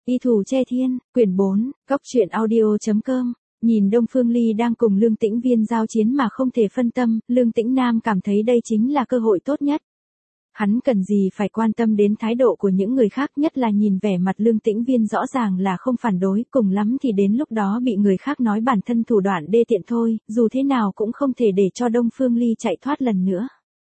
Y Thủ Che Thiên, quyển 4, Góc truyện audio.com. Nhìn Đông Phương Ly đang cùng Lương Tĩnh Viên giao chiến mà không thể phân tâm, Lương Tĩnh Nam cảm thấy đây chính là cơ hội tốt nhất. Hắn cần gì phải quan tâm đến thái độ của những người khác, nhất là nhìn vẻ mặt Lương Tĩnh Viên rõ ràng là không phản đối, cùng lắm thì đến lúc đó bị người khác nói bản thân thủ đoạn đê tiện thôi, dù thế nào cũng không thể để cho Đông Phương Ly chạy thoát lần nữa.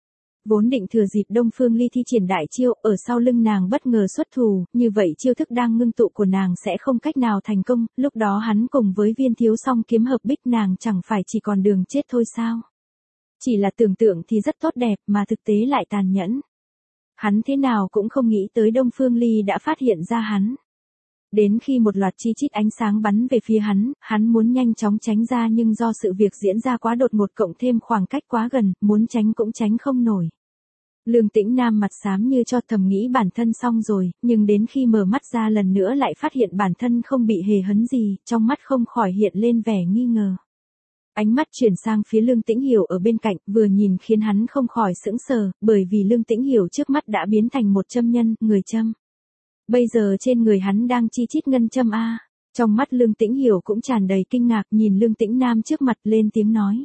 Vốn định thừa dịp Đông Phương Ly thi triển đại chiêu, ở sau lưng nàng bất ngờ xuất thủ, như vậy chiêu thức đang ngưng tụ của nàng sẽ không cách nào thành công, lúc đó hắn cùng với Viên Thiếu song kiếm hợp bích nàng chẳng phải chỉ còn đường chết thôi sao? Chỉ là tưởng tượng thì rất tốt đẹp mà thực tế lại tàn nhẫn. Hắn thế nào cũng không nghĩ tới Đông Phương Ly đã phát hiện ra hắn. Đến khi một loạt chi chít ánh sáng bắn về phía hắn muốn nhanh chóng tránh ra nhưng do sự việc diễn ra quá đột ngột cộng thêm khoảng cách quá gần, muốn tránh cũng tránh không nổi. Lương Tĩnh Nam mặt xám như cho, thầm nghĩ bản thân xong rồi, nhưng đến khi mở mắt ra lần nữa lại phát hiện bản thân không bị hề hấn gì, trong mắt không khỏi hiện lên vẻ nghi ngờ. Ánh mắt chuyển sang phía Lương Tĩnh Hiểu ở bên cạnh, vừa nhìn khiến hắn không khỏi sững sờ, bởi vì Lương Tĩnh Hiểu trước mắt đã biến thành một châm nhân, người châm. Bây giờ trên người hắn đang chi chít ngân châm a. Trong mắt Lương Tĩnh Hiểu cũng tràn đầy kinh ngạc, nhìn Lương Tĩnh Nam trước mặt lên tiếng nói.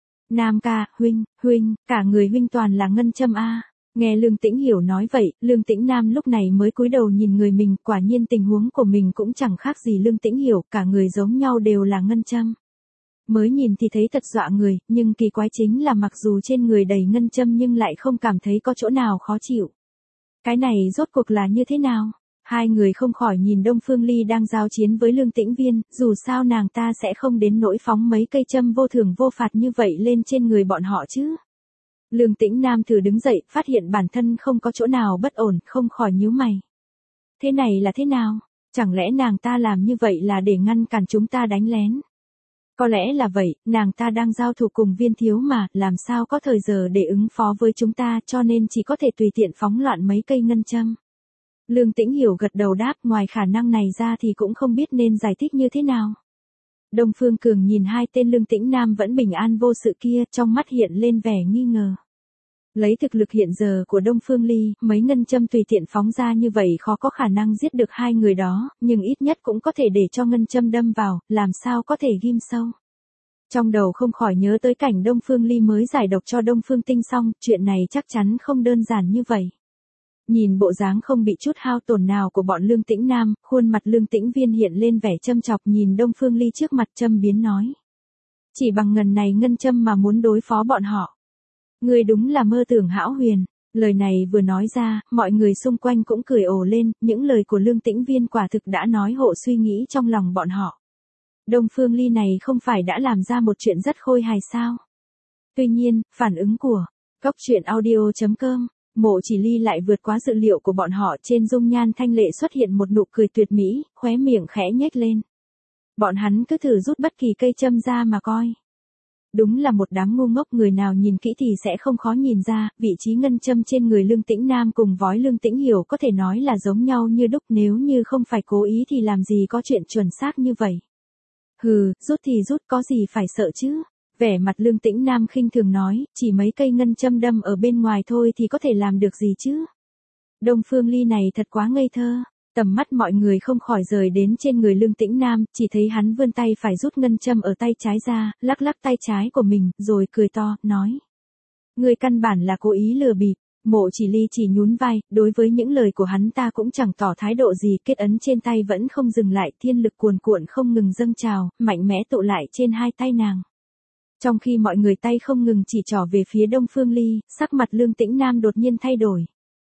Nam ca, huynh, cả người huynh toàn là ngân châm a. Nghe Lương Tĩnh Hiểu nói vậy, Lương Tĩnh Nam lúc này mới cúi đầu nhìn người mình, quả nhiên tình huống của mình cũng chẳng khác gì Lương Tĩnh Hiểu, cả người giống nhau đều là ngân châm. Mới nhìn thì thấy thật dọa người, nhưng kỳ quái chính là mặc dù trên người đầy ngân châm nhưng lại không cảm thấy có chỗ nào khó chịu. Cái này rốt cuộc là như thế nào? Hai người không khỏi nhìn Đông Phương Ly đang giao chiến với Lương Tĩnh Viên, dù sao nàng ta sẽ không đến nỗi phóng mấy cây châm vô thưởng vô phạt như vậy lên trên người bọn họ chứ. Lương Tĩnh Nam thử đứng dậy, phát hiện bản thân không có chỗ nào bất ổn, không khỏi nhíu mày. Thế này là thế nào? Chẳng lẽ nàng ta làm như vậy là để ngăn cản chúng ta đánh lén? Có lẽ là vậy, nàng ta đang giao thủ cùng Viên Thiếu mà, làm sao có thời giờ để ứng phó với chúng ta, cho nên chỉ có thể tùy tiện phóng loạn mấy cây ngân châm. Lương Tĩnh Hiểu gật đầu đáp, ngoài khả năng này ra thì cũng không biết nên giải thích như thế nào. Đông Phương Cường nhìn hai tên Lương Tĩnh Nam vẫn bình an vô sự kia, trong mắt hiện lên vẻ nghi ngờ. Lấy thực lực hiện giờ của Đông Phương Ly, mấy ngân châm tùy tiện phóng ra như vậy khó có khả năng giết được hai người đó, nhưng ít nhất cũng có thể để cho ngân châm đâm vào, làm sao có thể ghim sâu. Trong đầu không khỏi nhớ tới cảnh Đông Phương Ly mới giải độc cho Đông Phương Tinh xong, chuyện này chắc chắn không đơn giản như vậy. Nhìn bộ dáng không bị chút hao tổn nào của bọn Lương Tĩnh Nam, khuôn mặt Lương Tĩnh Viên hiện lên vẻ châm chọc, nhìn Đông Phương Ly trước mặt châm biếm nói. Chỉ bằng ngần này ngân châm mà muốn đối phó bọn họ. Người đúng là mơ tưởng hão huyền. Lời này vừa nói ra, mọi người xung quanh cũng cười ồ lên, những lời của Lương Tĩnh Viên quả thực đã nói hộ suy nghĩ trong lòng bọn họ. Đông Phương Ly này không phải đã làm ra một chuyện rất khôi hài sao? Tuy nhiên, phản ứng của Góc truyện audio.com, Mộ Chỉ Ly lại vượt quá dự liệu của bọn họ, trên dung nhan thanh lệ xuất hiện một nụ cười tuyệt mỹ, khóe miệng khẽ nhếch lên. Bọn hắn cứ thử rút bất kỳ cây châm ra mà coi. Đúng là một đám ngu ngốc, người nào nhìn kỹ thì sẽ không khó nhìn ra, vị trí ngân châm trên người Lương Tĩnh Nam cùng vói Lương Tĩnh Hiểu có thể nói là giống nhau như đúc, nếu như không phải cố ý thì làm gì có chuyện chuẩn xác như vậy. Hừ, rút thì rút, có gì phải sợ chứ? Vẻ mặt Lương Tĩnh Nam khinh thường nói, chỉ mấy cây ngân châm đâm ở bên ngoài thôi thì có thể làm được gì chứ? Đông Phương Ly này thật quá ngây thơ. Tầm mắt mọi người không khỏi rời đến trên người Lương Tĩnh Nam, chỉ thấy hắn vươn tay phải rút ngân châm ở tay trái ra, lắc lắc tay trái của mình, rồi cười to, nói. Người căn bản là cố ý lừa bịp. Mộ Chỉ Ly chỉ nhún vai, đối với những lời của hắn ta cũng chẳng tỏ thái độ gì, kết ấn trên tay vẫn không dừng lại, thiên lực cuồn cuộn không ngừng dâng trào, mạnh mẽ tụ lại trên hai tay nàng. Trong khi mọi người tay không ngừng chỉ trỏ về phía Đông Phương Ly, sắc mặt Lương Tĩnh Nam đột nhiên thay đổi.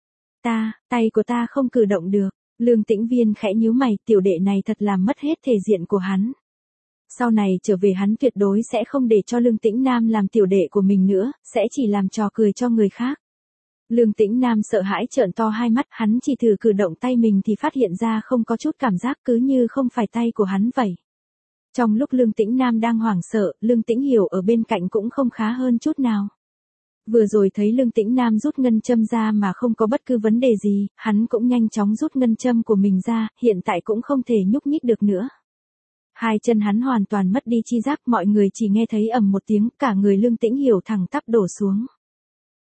Tay của ta không cử động được. Lương Tĩnh Viên khẽ nhíu mày, tiểu đệ này thật làm mất hết thể diện của hắn. Sau này trở về hắn tuyệt đối sẽ không để cho Lương Tĩnh Nam làm tiểu đệ của mình nữa, sẽ chỉ làm trò cười cho người khác. Lương Tĩnh Nam sợ hãi trợn to hai mắt, hắn chỉ thử cử động tay mình thì phát hiện ra không có chút cảm giác, cứ như không phải tay của hắn vậy. Trong lúc Lương Tĩnh Nam đang hoảng sợ, Lương Tĩnh Hiểu ở bên cạnh cũng không khá hơn chút nào. Vừa rồi thấy Lương Tĩnh Nam rút ngân châm ra mà không có bất cứ vấn đề gì, hắn cũng nhanh chóng rút ngân châm của mình ra, hiện tại cũng không thể nhúc nhích được nữa. Hai chân hắn hoàn toàn mất đi chi giác, mọi người chỉ nghe thấy ầm một tiếng, cả người Lương Tĩnh Hiểu thẳng tắp đổ xuống.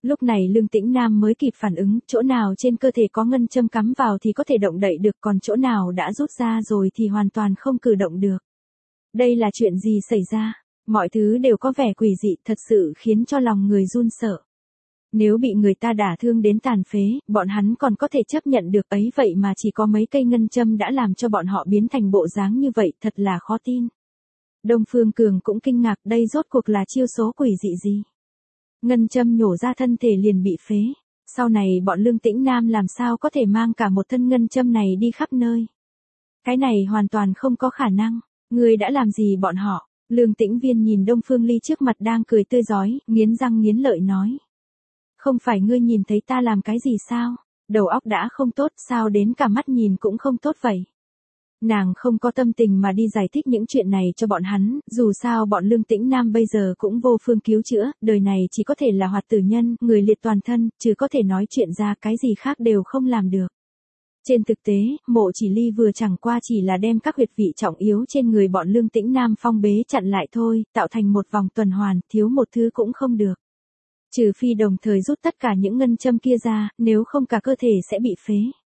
Lúc này Lương Tĩnh Nam mới kịp phản ứng, chỗ nào trên cơ thể có ngân châm cắm vào thì có thể động đậy được, còn chỗ nào đã rút ra rồi thì hoàn toàn không cử động được. Đây là chuyện gì xảy ra? Mọi thứ đều có vẻ quỷ dị, thật sự khiến cho lòng người run sợ. Nếu bị người ta đả thương đến tàn phế, bọn hắn còn có thể chấp nhận được, ấy vậy mà chỉ có mấy cây ngân châm đã làm cho bọn họ biến thành bộ dáng như vậy, thật là khó tin. Đông Phương Cường cũng kinh ngạc, đây rốt cuộc là chiêu số quỷ dị gì? Ngân châm nhổ ra thân thể liền bị phế. Sau này bọn Lương Tĩnh Nam làm sao có thể mang cả một thân ngân châm này đi khắp nơi? Cái này hoàn toàn không có khả năng. Ngươi đã làm gì bọn họ? Lương Tĩnh Viên nhìn Đông Phương Ly trước mặt đang cười tươi rói, nghiến răng nghiến lợi nói. Không phải ngươi nhìn thấy ta làm cái gì sao? Đầu óc đã không tốt, sao đến cả mắt nhìn cũng không tốt vậy? Nàng không có tâm tình mà đi giải thích những chuyện này cho bọn hắn, dù sao bọn Lương Tĩnh Nam bây giờ cũng vô phương cứu chữa, đời này chỉ có thể là hoạt tử nhân, người liệt toàn thân, chứ có thể nói chuyện ra, cái gì khác đều không làm được. Trên thực tế, Mộ Chỉ Ly vừa chẳng qua chỉ là đem các huyệt vị trọng yếu trên người bọn Lương Tĩnh Nam phong bế chặn lại thôi, tạo thành một vòng tuần hoàn, thiếu một thứ cũng không được. Trừ phi đồng thời rút tất cả những ngân châm kia ra, nếu không cả cơ thể sẽ bị phế.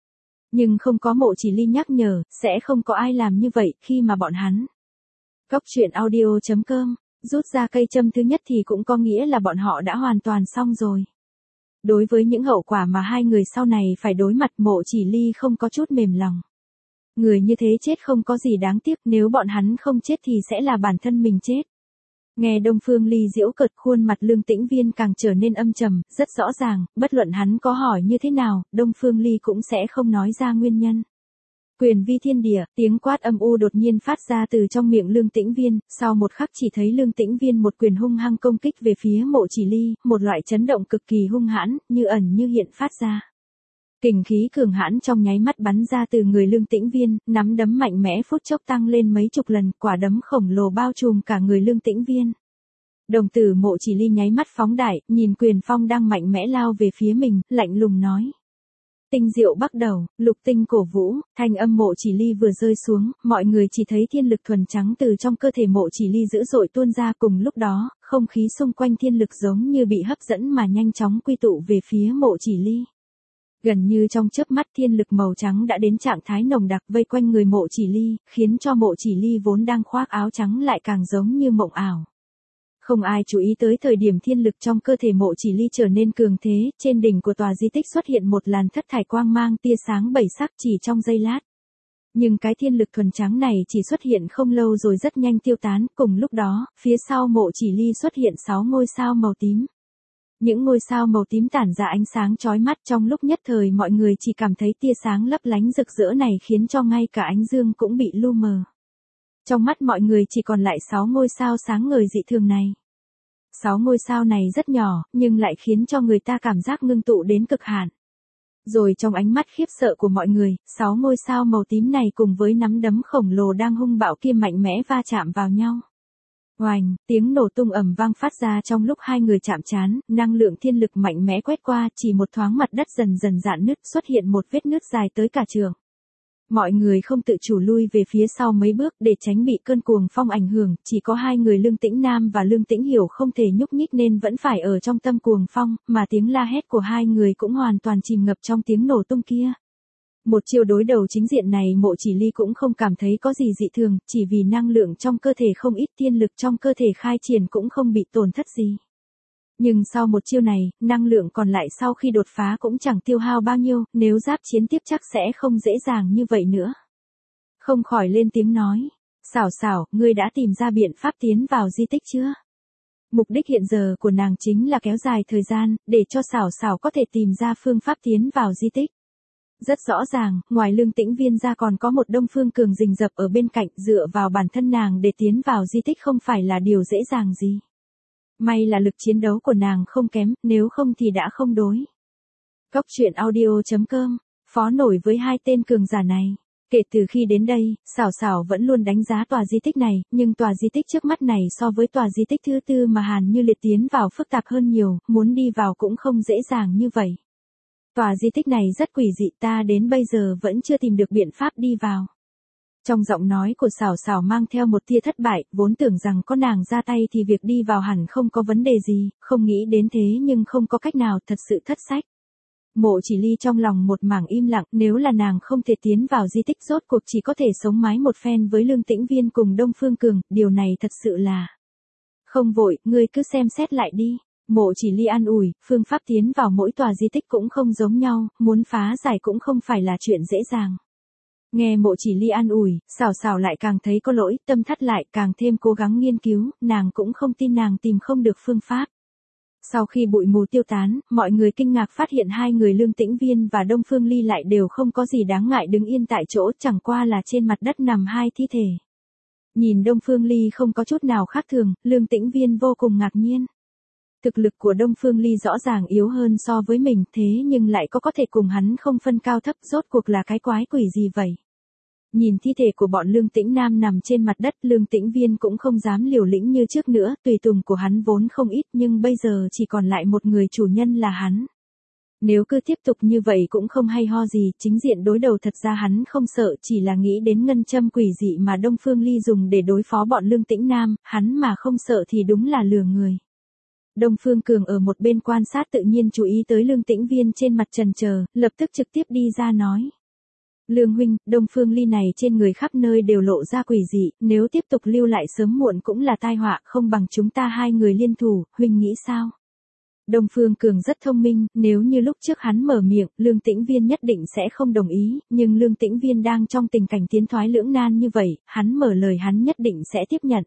Nhưng không có Mộ Chỉ Ly nhắc nhở, sẽ không có ai làm như vậy khi mà bọn hắn. Góc truyện audio.com, rút ra cây châm thứ nhất thì cũng có nghĩa là bọn họ đã hoàn toàn xong rồi. Đối với những hậu quả mà hai người sau này phải đối mặt, Mộ Chỉ Ly không có chút mềm lòng. Người như thế chết không có gì đáng tiếc, nếu bọn hắn không chết thì sẽ là bản thân mình chết. Nghe Đông Phương Ly giễu cợt, khuôn mặt Lương Tĩnh Viên càng trở nên âm trầm, rất rõ ràng, bất luận hắn có hỏi như thế nào, Đông Phương Ly cũng sẽ không nói ra nguyên nhân. Quyền vi thiên địa, tiếng quát âm u đột nhiên phát ra từ trong miệng Lương Tĩnh Viên, sau một khắc chỉ thấy Lương Tĩnh Viên một quyền hung hăng công kích về phía Mộ Chỉ Ly, một loại chấn động cực kỳ hung hãn, như ẩn như hiện phát ra. Kình khí cường hãn trong nháy mắt bắn ra từ người Lương Tĩnh Viên, nắm đấm mạnh mẽ phút chốc tăng lên mấy chục lần, quả đấm khổng lồ bao trùm cả người Lương Tĩnh Viên. Đồng tử Mộ Chỉ Ly nháy mắt phóng đại, nhìn quyền phong đang mạnh mẽ lao về phía mình, lạnh lùng nói. Tinh diệu bắt đầu, lục tinh cổ vũ, thanh âm Mộ Chỉ Ly vừa rơi xuống, mọi người chỉ thấy thiên lực thuần trắng từ trong cơ thể Mộ Chỉ Ly dữ dội tuôn ra, cùng lúc đó, không khí xung quanh thiên lực giống như bị hấp dẫn mà nhanh chóng quy tụ về phía Mộ Chỉ Ly. Gần như trong chớp mắt thiên lực màu trắng đã đến trạng thái nồng đặc vây quanh người Mộ Chỉ Ly, khiến cho Mộ Chỉ Ly vốn đang khoác áo trắng lại càng giống như mộng ảo. Không ai chú ý tới thời điểm thiên lực trong cơ thể Mộ Chỉ Ly trở nên cường thế, trên đỉnh của tòa di tích xuất hiện một làn thất thải quang mang tia sáng bảy sắc chỉ trong giây lát. Nhưng cái thiên lực thuần trắng này chỉ xuất hiện không lâu rồi rất nhanh tiêu tán, cùng lúc đó, phía sau Mộ Chỉ Ly xuất hiện 6 ngôi sao màu tím. Những ngôi sao màu tím tản ra ánh sáng chói mắt, trong lúc nhất thời mọi người chỉ cảm thấy tia sáng lấp lánh rực rỡ này khiến cho ngay cả ánh dương cũng bị lu mờ. Trong mắt mọi người chỉ còn lại 6 ngôi sao sáng ngời dị thường này. 6 ngôi sao này rất nhỏ, nhưng lại khiến cho người ta cảm giác ngưng tụ đến cực hạn. Rồi trong ánh mắt khiếp sợ của mọi người, 6 ngôi sao màu tím này cùng với nắm đấm khổng lồ đang hung bạo kia mạnh mẽ va chạm vào nhau. Oành, tiếng nổ tung ầm vang phát ra trong lúc hai người chạm trán, năng lượng thiên lực mạnh mẽ quét qua, chỉ một thoáng mặt đất dần dần rạn nứt, xuất hiện một vết nứt dài tới cả trường. Mọi người không tự chủ lui về phía sau mấy bước để tránh bị cơn cuồng phong ảnh hưởng, chỉ có hai người Lương Tĩnh Nam và Lương Tĩnh Hiểu không thể nhúc nhích nên vẫn phải ở trong tâm cuồng phong, mà tiếng la hét của hai người cũng hoàn toàn chìm ngập trong tiếng nổ tung kia. Một chiêu đối đầu chính diện này Mộ Chỉ Ly cũng không cảm thấy có gì dị thường, chỉ vì năng lượng trong cơ thể không ít, thiên lực trong cơ thể khai triển cũng không bị tổn thất gì. Nhưng sau một chiêu này, năng lượng còn lại sau khi đột phá cũng chẳng tiêu hao bao nhiêu, nếu giáp chiến tiếp chắc sẽ không dễ dàng như vậy nữa. Không khỏi lên tiếng nói, Xảo Xảo, ngươi đã tìm ra biện pháp tiến vào di tích chưa? Mục đích hiện giờ của nàng chính là kéo dài thời gian, để cho Xảo Xảo có thể tìm ra phương pháp tiến vào di tích. Rất rõ ràng, ngoài Lương Tĩnh Viên ra còn có một Đông Phương Cường rình rập ở bên cạnh, dựa vào bản thân nàng để tiến vào di tích không phải là điều dễ dàng gì. May là lực chiến đấu của nàng không kém, nếu không thì đã không đối. Góc truyện audio.com, phó nổi với hai tên cường giả này. Kể từ khi đến đây, Xảo Xảo vẫn luôn đánh giá tòa di tích này, nhưng tòa di tích trước mắt này so với tòa di tích thứ tư mà Hàn Như Liệt tiến vào phức tạp hơn nhiều, muốn đi vào cũng không dễ dàng như vậy. Tòa di tích này rất quỷ dị, ta đến bây giờ vẫn chưa tìm được biện pháp đi vào. Trong giọng nói của Sảo Sảo mang theo một tia thất bại, vốn tưởng rằng có nàng ra tay thì việc đi vào hẳn không có vấn đề gì, không nghĩ đến thế nhưng không có cách nào, thật sự thất sách. Mộ Chỉ Ly trong lòng một mảng im lặng, nếu là nàng không thể tiến vào di tích rốt cuộc chỉ có thể sống mái một phen với Lương Tĩnh Viên cùng Đông Phương Cường, điều này thật sự là... Không vội, ngươi cứ xem xét lại đi. Mộ Chỉ Ly an ủi, phương pháp tiến vào mỗi tòa di tích cũng không giống nhau, muốn phá giải cũng không phải là chuyện dễ dàng. Nghe Mộ Chỉ Ly an ủi, Sảo Sảo lại càng thấy có lỗi, tâm thắt lại, càng thêm cố gắng nghiên cứu, nàng cũng không tin nàng tìm không được phương pháp. Sau khi bụi mù tiêu tán, mọi người kinh ngạc phát hiện hai người Lương Tĩnh Viên và Đông Phương Ly lại đều không có gì đáng ngại đứng yên tại chỗ, chẳng qua là trên mặt đất nằm hai thi thể. Nhìn Đông Phương Ly không có chút nào khác thường, Lương Tĩnh Viên vô cùng ngạc nhiên. Thực lực của Đông Phương Ly rõ ràng yếu hơn so với mình, thế nhưng lại có thể cùng hắn không phân cao thấp, rốt cuộc là cái quái quỷ gì vậy? Nhìn thi thể của bọn Lương Tĩnh Nam nằm trên mặt đất, Lương Tĩnh Viên cũng không dám liều lĩnh như trước nữa, tùy tùng của hắn vốn không ít nhưng bây giờ chỉ còn lại một người chủ nhân là hắn. Nếu cứ tiếp tục như vậy cũng không hay ho gì, chính diện đối đầu thật ra hắn không sợ, chỉ là nghĩ đến ngân châm quỷ dị mà Đông Phương Ly dùng để đối phó bọn Lương Tĩnh Nam, hắn mà không sợ thì đúng là lừa người. Đông Phương Cường ở một bên quan sát tự nhiên chú ý tới Lương Tĩnh Viên trên mặt chần chờ, lập tức trực tiếp đi ra nói. Lương huynh, Đông Phương Ly này trên người khắp nơi đều lộ ra quỷ dị, nếu tiếp tục lưu lại sớm muộn cũng là tai họa, không bằng chúng ta hai người liên thủ, huynh nghĩ sao? Đông Phương Cường rất thông minh, nếu như lúc trước hắn mở miệng, Lương Tĩnh Viên nhất định sẽ không đồng ý, nhưng Lương Tĩnh Viên đang trong tình cảnh tiến thoái lưỡng nan như vậy, hắn mở lời hắn nhất định sẽ tiếp nhận.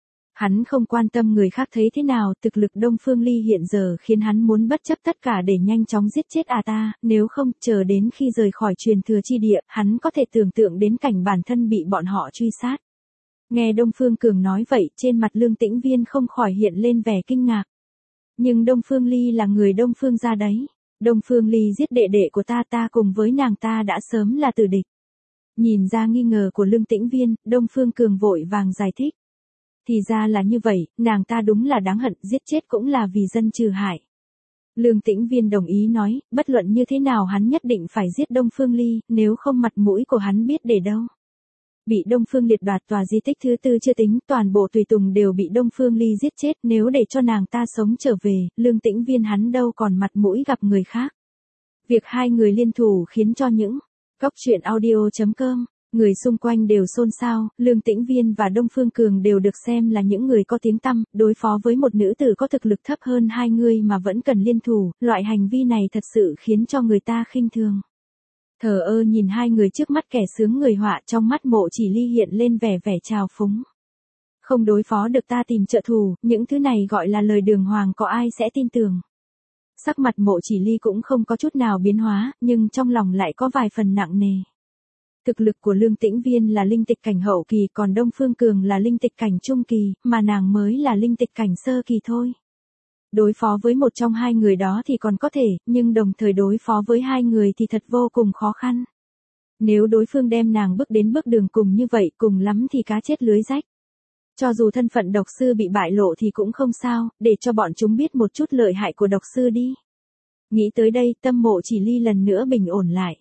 Hắn không quan tâm người khác thấy thế nào, thực lực Đông Phương Ly hiện giờ khiến hắn muốn bất chấp tất cả để nhanh chóng giết chết ta, nếu không, chờ đến khi rời khỏi truyền thừa chi địa, hắn có thể tưởng tượng đến cảnh bản thân bị bọn họ truy sát. Nghe Đông Phương Cường nói vậy, trên mặt Lương Tĩnh Viên không khỏi hiện lên vẻ kinh ngạc. Nhưng Đông Phương Ly là người Đông Phương gia đấy. Đông Phương Ly giết đệ đệ của ta cùng với nàng ta đã sớm là tử địch. Nhìn ra nghi ngờ của Lương Tĩnh Viên, Đông Phương Cường vội vàng giải thích. Thì ra là như vậy, nàng ta đúng là đáng hận, giết chết cũng là vì dân trừ hại. Lương Tĩnh Viên đồng ý nói, bất luận như thế nào hắn nhất định phải giết Đông Phương Ly, nếu không mặt mũi của hắn biết để đâu. Bị Đông Phương Liệt đoạt tòa di tích thứ tư chưa tính, toàn bộ tùy tùng đều bị Đông Phương Ly giết chết, nếu để cho nàng ta sống trở về, Lương Tĩnh Viên hắn đâu còn mặt mũi gặp người khác. Việc hai người liên thủ khiến cho những góc truyện audio.com người xung quanh đều xôn xao, Lương Tĩnh Viên và Đông Phương Cường đều được xem là những người có tiếng tăm, đối phó với một nữ tử có thực lực thấp hơn hai người mà vẫn cần liên thủ, loại hành vi này thật sự khiến cho người ta khinh thường. Thờ ơ nhìn hai người trước mắt kẻ sướng người họa, trong mắt Mộ Chỉ Ly hiện lên vẻ trào phúng. Không đối phó được ta tìm trợ thù, những thứ này gọi là lời đường hoàng, có ai sẽ tin tưởng. Sắc mặt Mộ Chỉ Ly cũng không có chút nào biến hóa, nhưng trong lòng lại có vài phần nặng nề. Thực lực của Lương Tĩnh Viên là linh tịch cảnh hậu kỳ, còn Đông Phương Cường là linh tịch cảnh trung kỳ, mà nàng mới là linh tịch cảnh sơ kỳ thôi. Đối phó với một trong hai người đó thì còn có thể, nhưng đồng thời đối phó với hai người thì thật vô cùng khó khăn. Nếu đối phương đem nàng bước đến bước đường cùng như vậy, cùng lắm thì cá chết lưới rách. Cho dù thân phận độc sư bị bại lộ thì cũng không sao, để cho bọn chúng biết một chút lợi hại của độc sư đi. Nghĩ tới đây, tâm Mộ Chỉ Ly lần nữa bình ổn lại.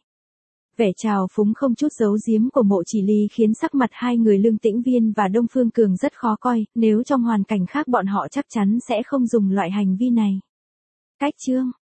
Vẻ trào phúng không chút giấu giếm của Mộ Chỉ Ly khiến sắc mặt hai người Lương Tĩnh Viên và Đông Phương Cường rất khó coi, nếu trong hoàn cảnh khác bọn họ chắc chắn sẽ không dùng loại hành vi này. Cách chương